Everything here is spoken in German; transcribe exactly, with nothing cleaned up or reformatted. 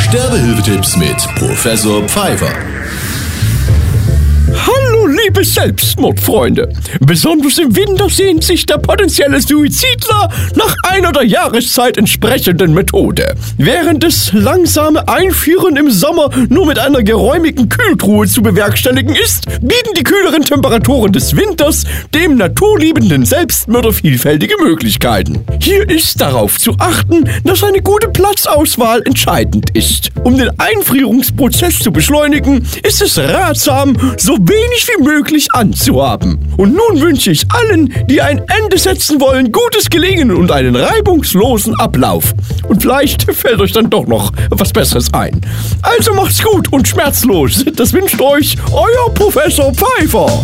Sterbehilfetipps mit Professor Pfeiffer. Hallo liebe Selbstmordfreunde! Besonders im Winter sehnt sich der potenzielle Suizidler nach einer der Jahreszeit entsprechenden Methode. Während das langsame Einführen im Sommer nur mit einer geräumigen Kühltruhe zu bewerkstelligen ist, bieten die kühleren Temperaturen des Winters dem naturliebenden Selbstmörder vielfältige Möglichkeiten. Hier ist darauf zu achten, dass eine gute Platzauswahl entscheidend ist. Um den Einfrierungsprozess zu beschleunigen, ist es ratsam, so wenig wie möglich anzuhaben. Und nun wünsche ich allen, die ein Ende setzen wollen, gutes Gelingen und einen reibungslosen Ablauf. Und vielleicht fällt euch dann doch noch was Besseres ein. Also macht's gut und schmerzlos. Das wünscht euch euer Professor Pfeiffer.